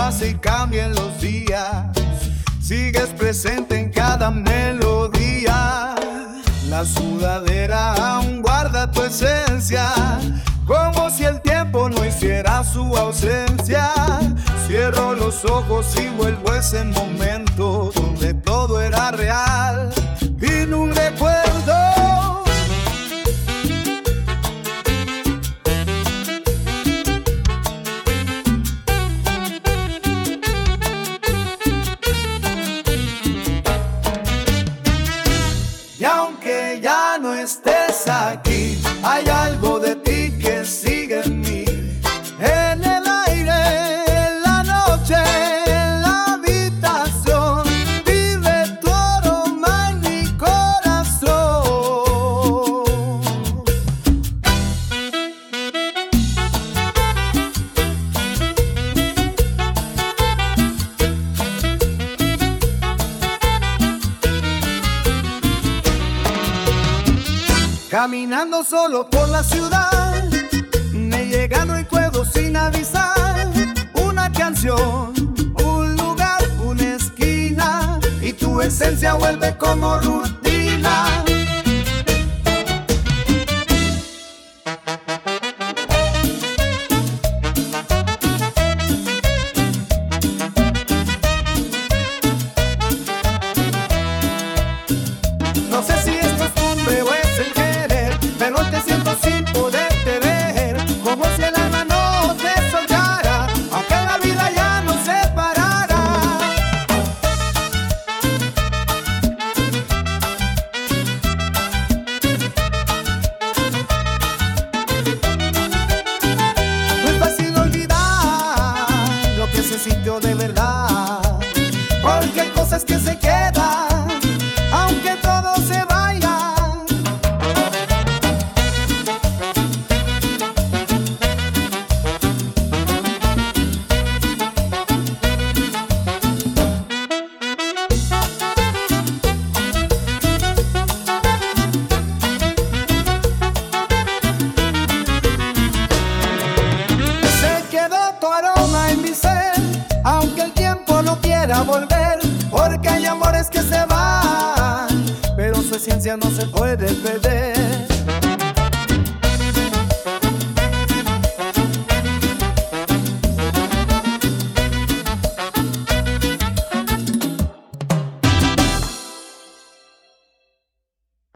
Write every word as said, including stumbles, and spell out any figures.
pase y cambien los días, sigues presente en cada melodía. La sudadera aún guarda tu esencia, como si el tiempo no hiciera su ausencia. Cierro los ojos y vuelvo a ese momento donde todo era real y no un recuerdo. Y aunque ya no estés aquí, hay algo de ti que sigue en mí. En el aire, en la noche, en la habitación, vive tu aroma en mi corazón. Caminando solo por la ciudad, me llega un recuerdo sin avisar. Una canción, un lugar, una esquina, y tu esencia vuelve como rutina. No sé si esto es cumbre o es el querer, pero te siento sin poderte ver, como si el alma no te soltara, aunque la vida ya nos separara. No es fácil olvidar lo que se sintió de verdad, porque hay cosas que se quedan, aunque todo se vaya. Se quedó tu aroma en mi ser, aunque el tiempo no quiera volver, porque hay amores que se van, pero su esencia no se puede perder.